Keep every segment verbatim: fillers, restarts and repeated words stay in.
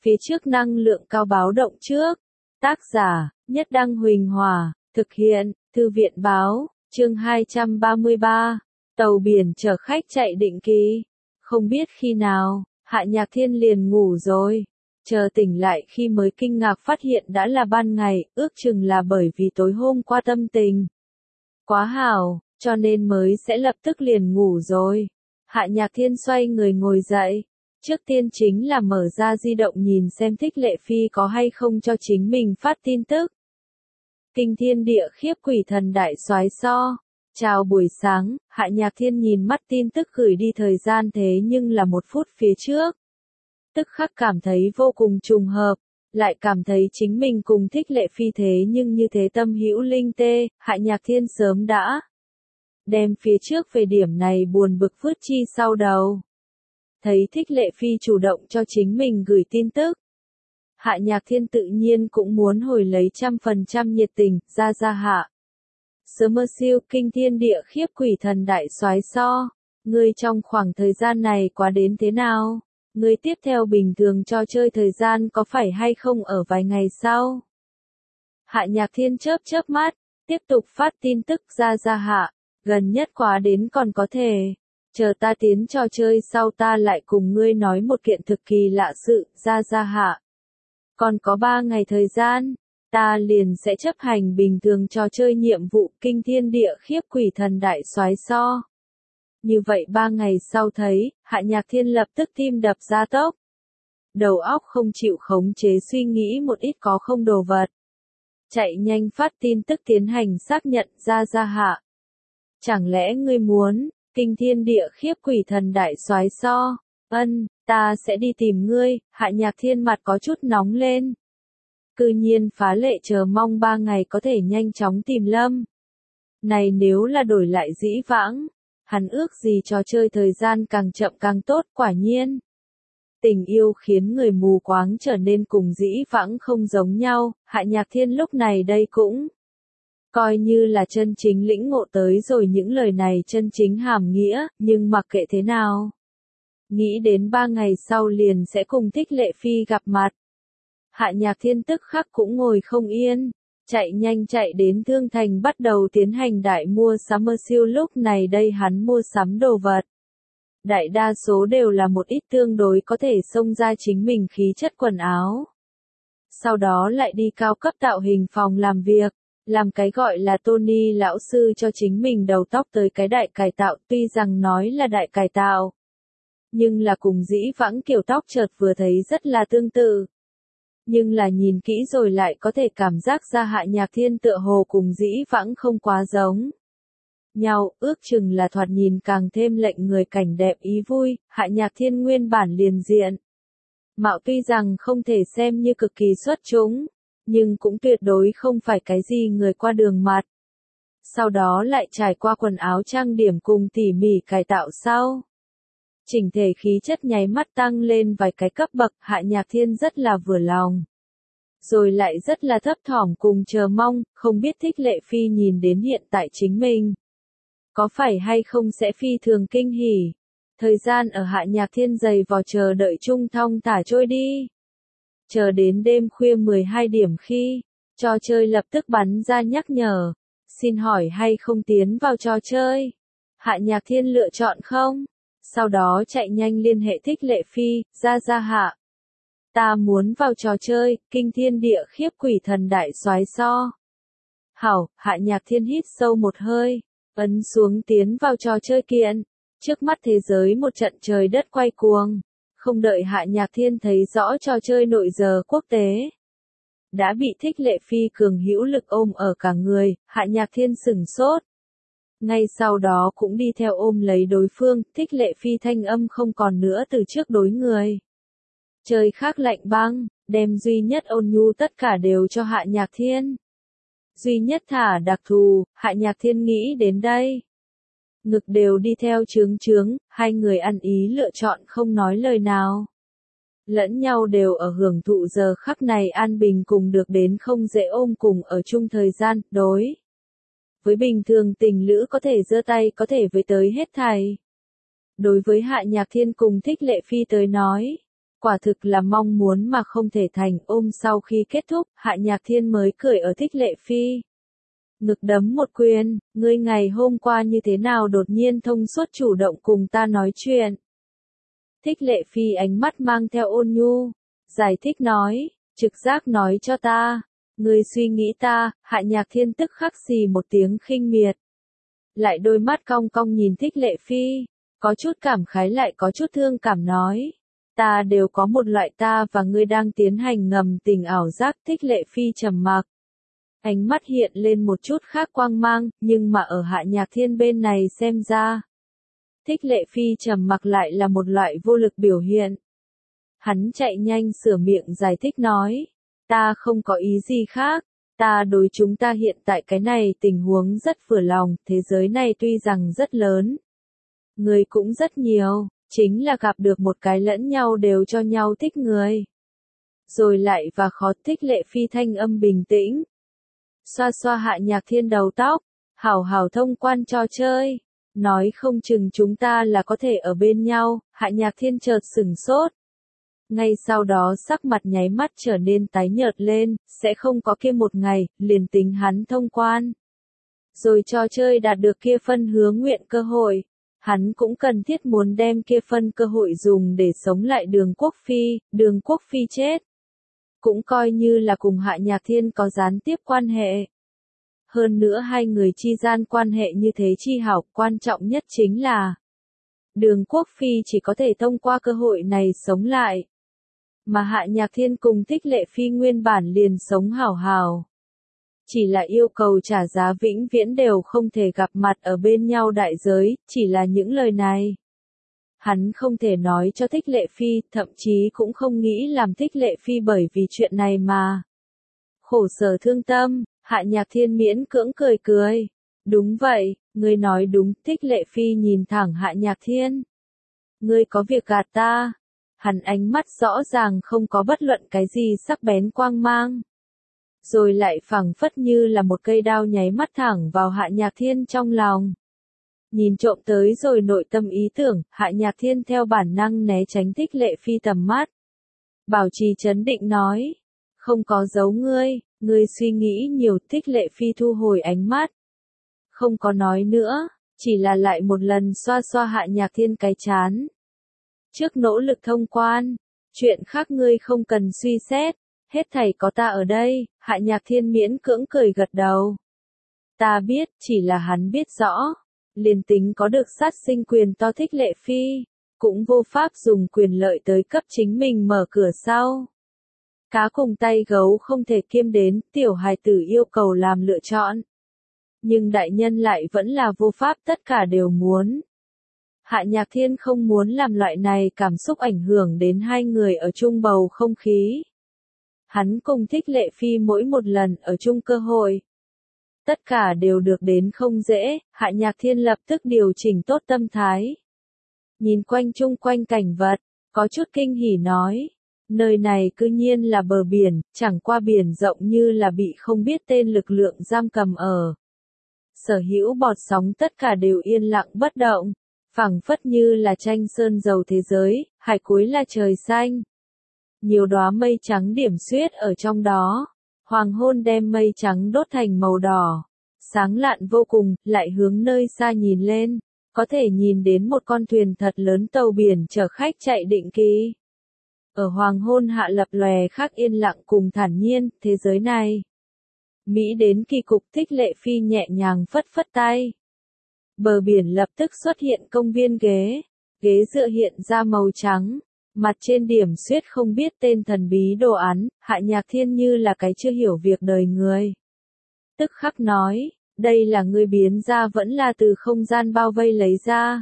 Phía trước năng lượng cao báo động trước. Tác giả, Nhất Đăng Huỳnh Hòa, thực hiện, Thư viện báo, chương hai trăm ba mươi ba, tàu biển chở khách chạy định kỳ. Không biết khi nào, Hạ Nhạc Thiên liền ngủ rồi. Chờ tỉnh lại khi mới kinh ngạc phát hiện đã là ban ngày, ước chừng là bởi vì tối hôm qua tâm tình quá hảo, cho nên mới sẽ lập tức liền ngủ rồi. Hạ Nhạc Thiên xoay người ngồi dậy. Trước tiên chính là mở ra di động nhìn xem Thích Lệ Phi có hay không cho chính mình phát tin tức. Kinh thiên địa khiếp quỷ thần đại soái so. Chào buổi sáng, Hạ Nhạc Thiên nhìn mắt tin tức gửi đi thời gian thế nhưng là một phút phía trước. Tức khắc cảm thấy vô cùng trùng hợp, lại cảm thấy chính mình cùng Thích Lệ Phi thế nhưng như thế tâm hữu linh tê, Hạ Nhạc Thiên sớm đã đem phía trước về điểm này buồn bực vứt chi sau đầu. Thấy Thích Lệ Phi chủ động cho chính mình gửi tin tức. Hạ Nhạc Thiên tự nhiên cũng muốn hồi lấy trăm phần trăm nhiệt tình, ra ra hạ. Summer siêu kinh thiên địa khiếp quỷ thần đại soái so. Ngươi trong khoảng thời gian này quá đến thế nào? Ngươi tiếp theo bình thường cho chơi thời gian có phải hay không ở vài ngày sau? Hạ Nhạc Thiên chớp chớp mắt, tiếp tục phát tin tức ra ra hạ. Gần nhất quá đến còn có thể. Chờ ta tiến trò chơi sau ta lại cùng ngươi nói một kiện thực kỳ lạ sự, ra ra hạ. Còn có ba ngày thời gian, ta liền sẽ chấp hành bình thường trò chơi nhiệm vụ kinh thiên địa khiếp quỷ thần đại soái so. Như vậy ba ngày sau thấy, Hạ Nhạc Thiên lập tức tim đập ra tốc. Đầu óc không chịu khống chế suy nghĩ một ít có không đồ vật. Chạy nhanh phát tin tức tiến hành xác nhận ra ra hạ. Chẳng lẽ ngươi muốn... Kinh thiên địa khiếp quỷ thần đại soái so. Ân, ta sẽ đi tìm ngươi. Hạ Nhạc Thiên mặt có chút nóng lên. Cư nhiên phá lệ chờ mong ba ngày có thể nhanh chóng tìm Lâm. Này nếu là đổi lại dĩ vãng, hắn ước gì trò chơi thời gian càng chậm càng tốt, quả nhiên. Tình yêu khiến người mù quáng trở nên cùng dĩ vãng không giống nhau, Hạ Nhạc Thiên lúc này đây cũng coi như là chân chính lĩnh ngộ tới rồi những lời này chân chính hàm nghĩa, nhưng mặc kệ thế nào. Nghĩ đến ba ngày sau liền sẽ cùng Thích Lệ Phi gặp mặt. Hạ Nhạc Thiên tức khắc cũng ngồi không yên, chạy nhanh chạy đến Thương Thành bắt đầu tiến hành đại mua sắm siêu lúc này đây hắn mua sắm đồ vật. Đại đa số đều là một ít tương đối có thể xông ra chính mình khí chất quần áo. Sau đó lại đi cao cấp tạo hình phòng làm việc. Làm cái gọi là Tony lão sư cho chính mình đầu tóc tới cái đại cải tạo, tuy rằng nói là đại cải tạo. Nhưng là cùng dĩ vãng kiểu tóc chợt vừa thấy rất là tương tự. Nhưng là nhìn kỹ rồi lại có thể cảm giác ra Hạ Nhạc Thiên tựa hồ cùng dĩ vãng không quá giống nhau, ước chừng là thoạt nhìn càng thêm lệnh người cảnh đẹp ý vui, Hạ Nhạc Thiên nguyên bản liền diện. Mạo tuy rằng không thể xem như cực kỳ xuất chúng. Nhưng cũng tuyệt đối không phải cái gì người qua đường mặt. Sau đó lại trải qua quần áo trang điểm cùng tỉ mỉ cải tạo sau. Chỉnh thể khí chất nháy mắt tăng lên vài cái cấp bậc, Hạ Nhạc Thiên rất là vừa lòng. Rồi lại rất là thấp thỏm cùng chờ mong, không biết Thích Lệ Phi nhìn đến hiện tại chính mình. Có phải hay không sẽ phi thường kinh hỉ. Thời gian ở Hạ Nhạc Thiên dày vò chờ đợi chung thong thả trôi đi. Chờ đến đêm khuya mười hai điểm khi, trò chơi lập tức bắn ra nhắc nhở. Xin hỏi hay không tiến vào trò chơi? Hạ Nhạc Thiên lựa chọn không? Sau đó chạy nhanh liên hệ Thích Lệ Phi, ra ra hạ. Ta muốn vào trò chơi, kinh thiên địa khiếp quỷ thần đại soái so. Hảo, Hạ Nhạc Thiên hít sâu một hơi, ấn xuống tiến vào trò chơi kiện. Trước mắt thế giới một trận trời đất quay cuồng. Không đợi Hạ Nhạc Thiên thấy rõ trò chơi nội giờ quốc tế. Đã bị Thích Lệ Phi cường hữu lực ôm ở cả người, Hạ Nhạc Thiên sửng sốt. Ngay sau đó cũng đi theo ôm lấy đối phương, Thích Lệ Phi thanh âm không còn nữa từ trước đối người. Trời khác lạnh băng, đem duy nhất ôn nhu tất cả đều cho Hạ Nhạc Thiên. Duy nhất thả đặc thù, Hạ Nhạc Thiên nghĩ đến đây. Ngực đều đi theo trướng trướng, hai người ăn ý lựa chọn không nói lời nào. Lẫn nhau đều ở hưởng thụ giờ khắc này an bình cùng được đến không dễ ôm cùng ở chung thời gian, đối. Với bình thường tình lữ có thể giơ tay có thể với tới hết thảy. Đối với Hạ Nhạc Thiên cùng Thích Lệ Phi tới nói, Quả thực là mong muốn mà không thể thành. Ôm sau khi kết thúc, Hạ Nhạc Thiên mới cười ở Thích Lệ Phi. Ngực đấm một quyền, ngươi ngày hôm qua như thế nào đột nhiên thông suốt chủ động cùng ta nói chuyện. Thích Lệ Phi ánh mắt mang theo ôn nhu, giải thích nói, trực giác nói cho ta, ngươi suy nghĩ ta. Hạ Nhạc Thiên tức khắc xì một tiếng khinh miệt. Lại đôi mắt cong cong nhìn Thích Lệ Phi, có chút cảm khái lại có chút thương cảm nói. Ta đều có một loại ta và ngươi đang tiến hành ngầm tình ảo giác. Thích Lệ Phi trầm mặc. Ánh mắt hiện lên một chút khác quang mang, nhưng mà ở Hạ Nhạc Thiên bên này xem ra. Thích Lệ Phi trầm mặc lại là một loại vô lực biểu hiện. Hắn chạy nhanh sửa miệng giải thích nói. Ta không có ý gì khác. Ta đối chúng ta hiện tại cái này tình huống rất vừa lòng. Thế giới này tuy rằng rất lớn. Người cũng rất nhiều. Chính là gặp được một cái lẫn nhau đều cho nhau thích người. Rồi lại và khó. Thích Lệ Phi thanh âm bình tĩnh. Xoa xoa Hạ Nhạc Thiên đầu tóc. Hảo hảo thông quan trò chơi. Nói không chừng chúng ta là có thể ở bên nhau. Hạ Nhạc Thiên chợt sửng sốt. Ngay sau đó sắc mặt nháy mắt trở nên tái nhợt lên. Sẽ không có kia một ngày. Liền tính hắn thông quan. Rồi trò chơi đạt được kia phân hứa nguyện cơ hội. Hắn cũng cần thiết muốn đem kia phân cơ hội dùng để sống lại Đường Quốc Phi. Đường Quốc Phi chết. Cũng coi như là cùng Hạ Nhạc Thiên có gián tiếp quan hệ. Hơn nữa hai người chi gian quan hệ như thế chi hảo, quan trọng nhất chính là Đường Quốc Phi chỉ có thể thông qua cơ hội này sống lại. Mà Hạ Nhạc Thiên cùng Thích Lệ Phi nguyên bản liền sống hảo hảo. Chỉ là yêu cầu trả giá vĩnh viễn đều không thể gặp mặt ở bên nhau đại giới, chỉ là những lời này. Hắn không thể nói cho Thích Lệ Phi, thậm chí cũng không nghĩ làm Thích Lệ Phi bởi vì chuyện này mà khổ sở thương tâm. Hạ Nhạc Thiên miễn cưỡng cười cười. Đúng vậy, ngươi nói đúng. Thích Lệ Phi nhìn thẳng Hạ Nhạc Thiên. Ngươi có việc gạt ta. Hắn ánh mắt rõ ràng không có bất luận cái gì sắc bén quang mang. Rồi lại phẳng phất như là một cây đao nháy mắt thẳng vào Hạ Nhạc Thiên trong lòng. Nhìn trộm tới rồi nội tâm ý tưởng, Hạ Nhạc Thiên theo bản năng né tránh Thích Lệ Phi tầm mắt. Bảo trì trấn định nói. Không có giấu ngươi, ngươi suy nghĩ nhiều. Thích Lệ Phi thu hồi ánh mắt. Không có nói nữa, chỉ là lại một lần xoa xoa Hạ Nhạc Thiên cái chán. Trước nỗ lực thông quan, chuyện khác ngươi không cần suy xét. Hết thảy có ta ở đây. Hạ Nhạc Thiên miễn cưỡng cười gật đầu. Ta biết, chỉ là hắn biết rõ. Liền tính có được sát sinh quyền to Thích Lệ Phi, cũng vô pháp dùng quyền lợi tới cấp chính mình mở cửa sau. Cá cùng tay gấu không thể kiêm đến, tiểu hài tử yêu cầu làm lựa chọn. Nhưng đại nhân lại vẫn là vô pháp tất cả đều muốn. Hạ Nhạc Thiên không muốn làm loại này cảm xúc ảnh hưởng đến hai người ở chung bầu không khí. Hắn cùng Thích Lệ Phi mỗi một lần ở chung cơ hội. Tất cả đều được đến không dễ. Hạ Nhạc Thiên lập tức điều chỉnh tốt tâm thái. Nhìn quanh chung quanh cảnh vật, có chút kinh hỉ nói. Nơi này cư nhiên là bờ biển, chẳng qua biển rộng như là bị không biết tên lực lượng giam cầm ở. Sở hữu bọt sóng tất cả đều yên lặng bất động. Phẳng phất như là tranh sơn dầu thế giới, hải cuối là trời xanh. Nhiều đóa mây trắng điểm xuyết ở trong đó. Hoàng hôn đem mây trắng đốt thành màu đỏ. Sáng lạn vô cùng, lại hướng nơi xa nhìn lên. Có thể nhìn đến một con thuyền thật lớn tàu biển chở khách chạy định kỳ. Ở hoàng hôn hạ lập lòe khác yên lặng cùng thản nhiên, thế giới này. Mỹ đến kỳ cục. Thích Lệ Phi nhẹ nhàng phất phất tay. Bờ biển lập tức xuất hiện công viên ghế. Ghế dựa hiện ra màu trắng. Mặt trên điểm xuyết không biết tên thần bí đồ án. Hạ Nhạc Thiên như là cái chưa hiểu việc đời người. Tức khắc nói, đây là ngươi biến ra vẫn là từ không gian bao vây lấy ra.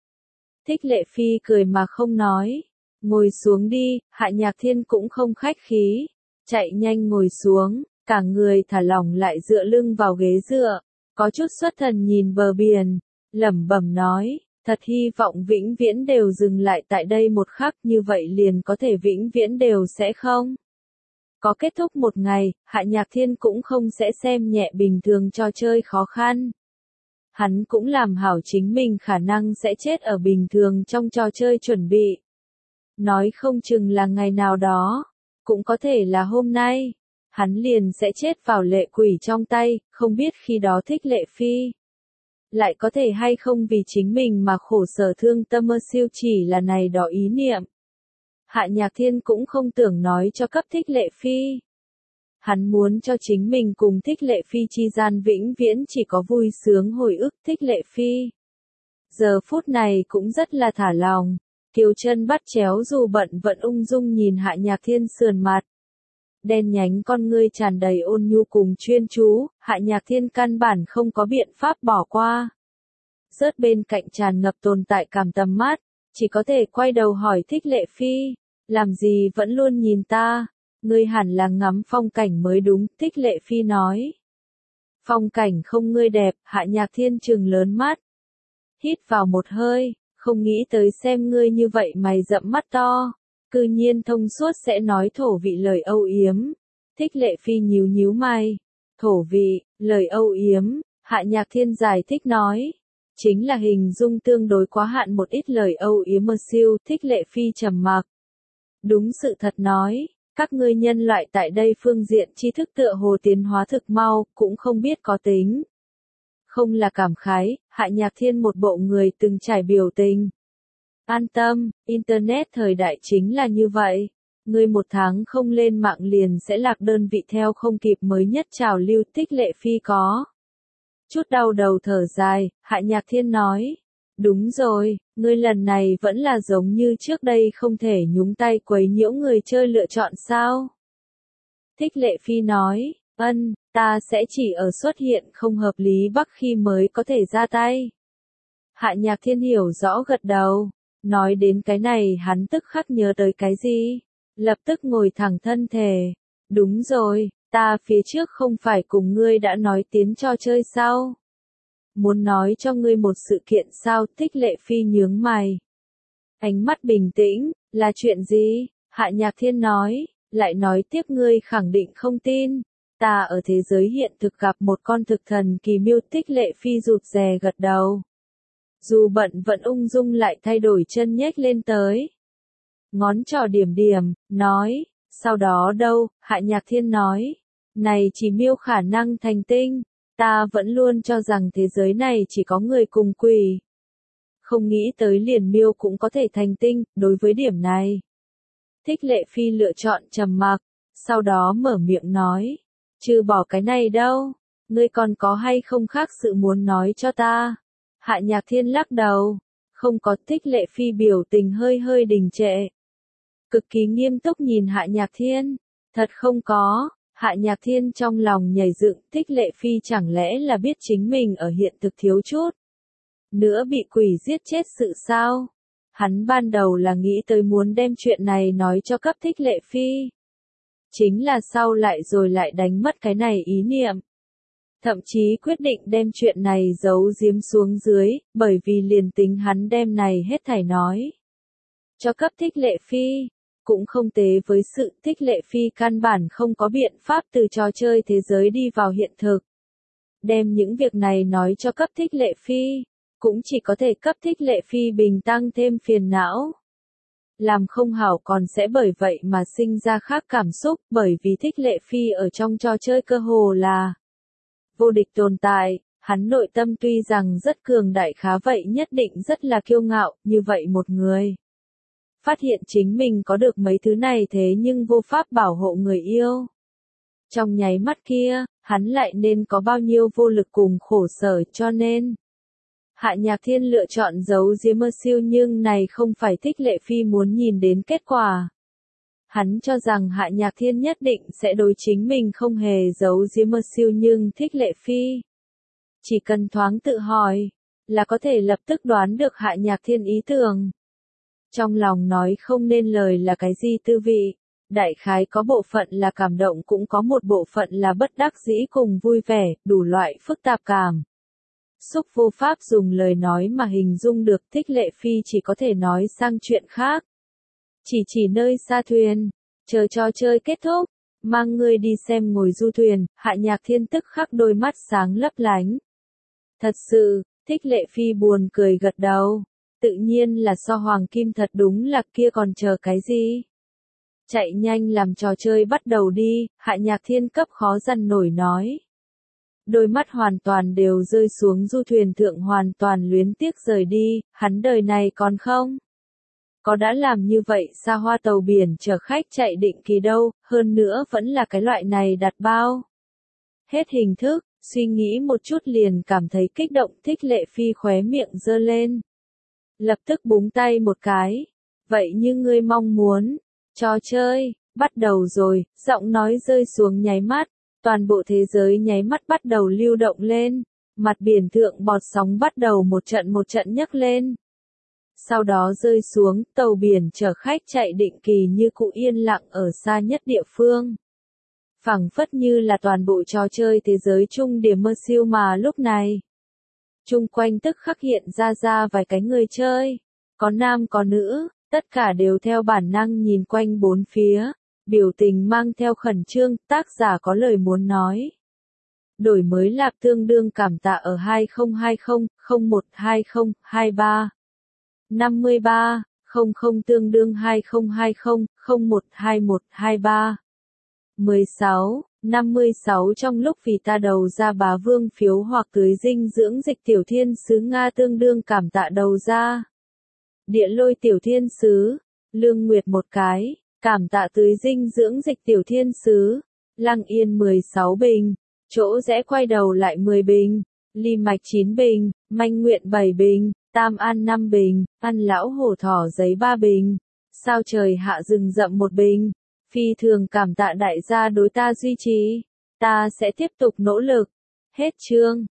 Thích Lệ Phi cười mà không nói. Ngồi xuống đi. Hạ Nhạc Thiên cũng không khách khí. Chạy nhanh ngồi xuống. Cả người thả lỏng lại dựa lưng vào ghế dựa. Có chút xuất thần nhìn bờ biển. Lẩm bẩm nói. Thật hy vọng vĩnh viễn đều dừng lại tại đây một khắc, như vậy liền có thể vĩnh viễn đều sẽ không. Có kết thúc một ngày, Hạ Nhạc Thiên cũng không sẽ xem nhẹ bình thường trò chơi khó khăn. Hắn cũng làm hảo chính mình khả năng sẽ chết ở bình thường trong trò chơi chuẩn bị. nói không chừng là ngày nào đó, cũng có thể là hôm nay, hắn liền sẽ chết vào lệ quỷ trong tay, không biết khi đó Thích Lệ Phi lại có thể hay không vì chính mình mà khổ sở thương tâm mơ siêu chỉ là này đó ý niệm. Hạ Nhạc Thiên cũng không tưởng nói cho cấp Thích Lệ Phi. Hắn muốn cho chính mình cùng Thích Lệ Phi chi gian vĩnh viễn chỉ có vui sướng hồi ức Thích Lệ Phi. Giờ phút này cũng rất là thả lòng, Kiều chân bắt chéo dù bận vẫn ung dung nhìn Hạ Nhạc Thiên sườn mặt. Đen nhánh con ngươi tràn đầy ôn nhu cùng chuyên chú, Hạ Nhạc Thiên căn bản không có biện pháp bỏ qua. Rớt bên cạnh tràn ngập tồn tại cảm tầm mắt, chỉ có thể quay đầu hỏi Thích Lệ Phi, làm gì vẫn luôn nhìn ta, ngươi hẳn là ngắm phong cảnh mới đúng, Thích Lệ Phi nói. Phong cảnh không ngươi đẹp, Hạ Nhạc Thiên trừng lớn mắt. Hít vào một hơi, không nghĩ tới xem ngươi như vậy mày rậm mắt to. Cư nhiên thông suốt sẽ nói thổ vị lời âu yếm. Thích Lệ Phi nhíu nhíu mày. Thổ vị, lời âu yếm, Hạ Nhạc Thiên giải thích nói. Chính là hình dung tương đối quá hạn một ít lời âu yếm mơ siêu. Thích Lệ Phi trầm mặc. Đúng sự thật nói, các ngươi nhân loại tại đây phương diện tri thức tựa hồ tiến hóa thực mau, cũng không biết có tính. Không là cảm khái, Hạ Nhạc Thiên một bộ người từng trải biểu tình. An tâm, Internet thời đại chính là như vậy. Ngươi một tháng không lên mạng liền sẽ lạc đơn vị theo không kịp mới nhất trào lưu. Thích Lệ Phi có chút đau đầu thở dài, Hạ Nhạc Thiên nói. Đúng rồi, ngươi lần này vẫn là giống như trước đây không thể nhúng tay quấy nhiễu người chơi lựa chọn sao? Thích Lệ Phi nói, ân, ta sẽ chỉ ở xuất hiện không hợp lý bắc khi mới có thể ra tay. Hạ Nhạc Thiên hiểu rõ gật đầu. Nói đến cái này hắn tức khắc nhớ tới cái gì? Lập tức ngồi thẳng thân thể. Đúng rồi, ta phía trước không phải cùng ngươi đã nói tiến cho chơi sao? Muốn nói cho ngươi một sự kiện sao? Thích Lệ Phi nhướng mày. Ánh mắt bình tĩnh, là chuyện gì? Hạ Nhạc Thiên nói, lại nói tiếp ngươi khẳng định không tin. Ta ở thế giới hiện thực gặp một con thực thần kỳ miêu. Thích Lệ Phi rụt rè gật đầu. Dù bận vẫn ung dung lại thay đổi chân nhếch lên tới. Ngón trỏ điểm điểm, nói, sau đó đâu, Hạ Nhạc Thiên nói, này chỉ miêu khả năng thành tinh, ta vẫn luôn cho rằng thế giới này chỉ có người cùng quỷ. Không nghĩ tới liền miêu cũng có thể thành tinh, đối với điểm này. Thích Lệ Phi lựa chọn trầm mặc, sau đó mở miệng nói, trừ bỏ cái này đâu, ngươi còn có hay không khác sự muốn nói cho ta. Hạ Nhạc Thiên lắc đầu, không có. Thích Lệ Phi biểu tình hơi hơi đình trệ. Cực kỳ nghiêm túc nhìn Hạ Nhạc Thiên, thật không có, Hạ Nhạc Thiên trong lòng nhảy dựng. Thích Lệ Phi chẳng lẽ là biết chính mình ở hiện thực thiếu chút nữa bị quỷ giết chết sự sao? Hắn ban đầu là nghĩ tới muốn đem chuyện này nói cho cấp Thích Lệ Phi. Chính là sau lại rồi lại đánh mất cái này ý niệm. Thậm chí quyết định đem chuyện này giấu giếm xuống dưới, bởi vì liền tính hắn đem này hết thảy nói cho cấp Thích Lệ Phi, cũng không tế với sự. Thích Lệ Phi căn bản không có biện pháp từ trò chơi thế giới đi vào hiện thực. Đem những việc này nói cho cấp Thích Lệ Phi, cũng chỉ có thể cấp Thích Lệ Phi bình tăng thêm phiền não. Làm không hảo còn sẽ bởi vậy mà sinh ra khác cảm xúc, bởi vì Thích Lệ Phi ở trong trò chơi cơ hồ là vô địch tồn tại, hắn nội tâm tuy rằng rất cường đại khá vậy nhất định rất là kiêu ngạo, như vậy một người. Phát hiện chính mình có được mấy thứ này thế nhưng vô pháp bảo hộ người yêu. Trong nháy mắt kia, hắn lại nên có bao nhiêu vô lực cùng khổ sở cho nên. Hạ Nhạc Thiên lựa chọn giấu giếm mơ siêu nhưng này không phải Thích Lệ Phi muốn nhìn đến kết quả. Hắn cho rằng Hạ Nhạc Thiên nhất định sẽ đối chính mình không hề giấu giếm mơ siêu nhưng Thích Lệ Phi chỉ cần thoáng tự hỏi, là có thể lập tức đoán được Hạ Nhạc Thiên ý tưởng. Trong lòng nói không nên lời là cái gì tư vị, đại khái có bộ phận là cảm động cũng có một bộ phận là bất đắc dĩ cùng vui vẻ, đủ loại phức tạp cảm. Xúc vô pháp dùng lời nói mà hình dung được. Thích Lệ Phi chỉ có thể nói sang chuyện khác. Chỉ chỉ nơi xa thuyền, chờ trò chơi kết thúc, mang ngươi đi xem ngồi du thuyền. Hạ Nhạc Thiên tức khắc đôi mắt sáng lấp lánh. Thật sự, Thích Lệ Phi buồn cười gật đầu. tự nhiên là so hoàng kim thật đúng là kia còn chờ cái gì. Chạy nhanh làm trò chơi bắt đầu đi, Hạ Nhạc Thiên cấp khó dằn nổi nói. Đôi mắt hoàn toàn đều rơi xuống du thuyền thượng hoàn toàn luyến tiếc rời đi, hắn đời này còn không. Có đã làm như vậy xa hoa tàu biển chở khách chạy định kỳ đâu, hơn nữa vẫn là cái loại này đặt bao. Hết hình thức, suy nghĩ một chút liền cảm thấy kích động thích Lệ Phi khóe miệng giơ lên. Lập tức búng tay một cái. Vậy như ngươi mong muốn, trò chơi, bắt đầu rồi, giọng nói rơi xuống nháy mắt, toàn bộ thế giới nháy mắt bắt đầu lưu động lên, mặt biển thượng bọt sóng bắt đầu một trận một trận nhấc lên. Sau đó rơi xuống, tàu biển chở khách chạy định kỳ như cụ yên lặng ở xa nhất địa phương. Phẳng phất như là toàn bộ trò chơi thế giới chung điểm mơ siêu mà lúc này. Chung quanh tức khắc hiện ra ra vài cái người chơi, có nam có nữ, tất cả đều theo bản năng nhìn quanh bốn phía, biểu tình mang theo khẩn trương, tác giả có lời muốn nói. Đổi mới lạc tương đương cảm tạ ở hai không hai không, không một hai không, hai ba. năm mươi ba, không không tương đương hai không hai không, không một hai một hai ba. mười sáu, năm mươi sáu trong lúc vì ta đầu ra bá vương phiếu hoặc tưới dinh dưỡng dịch tiểu thiên sứ Nga tương đương cảm tạ đầu ra. Địa lôi tiểu thiên sứ, Lương Nguyệt một cái, cảm tạ tưới dinh dưỡng dịch tiểu thiên sứ, Lăng Yên mười sáu bình, chỗ rẽ quay đầu lại mười bình, Ly Mạch chín bình, Manh Nguyện bảy bình, Tam An năm bình, Ăn Lão Hổ Thỏ giấy ba bình, Sao Trời Hạ Rừng Rậm một bình. Phi thường cảm tạ đại gia đối ta duy trì, ta sẽ tiếp tục nỗ lực. Hết chương.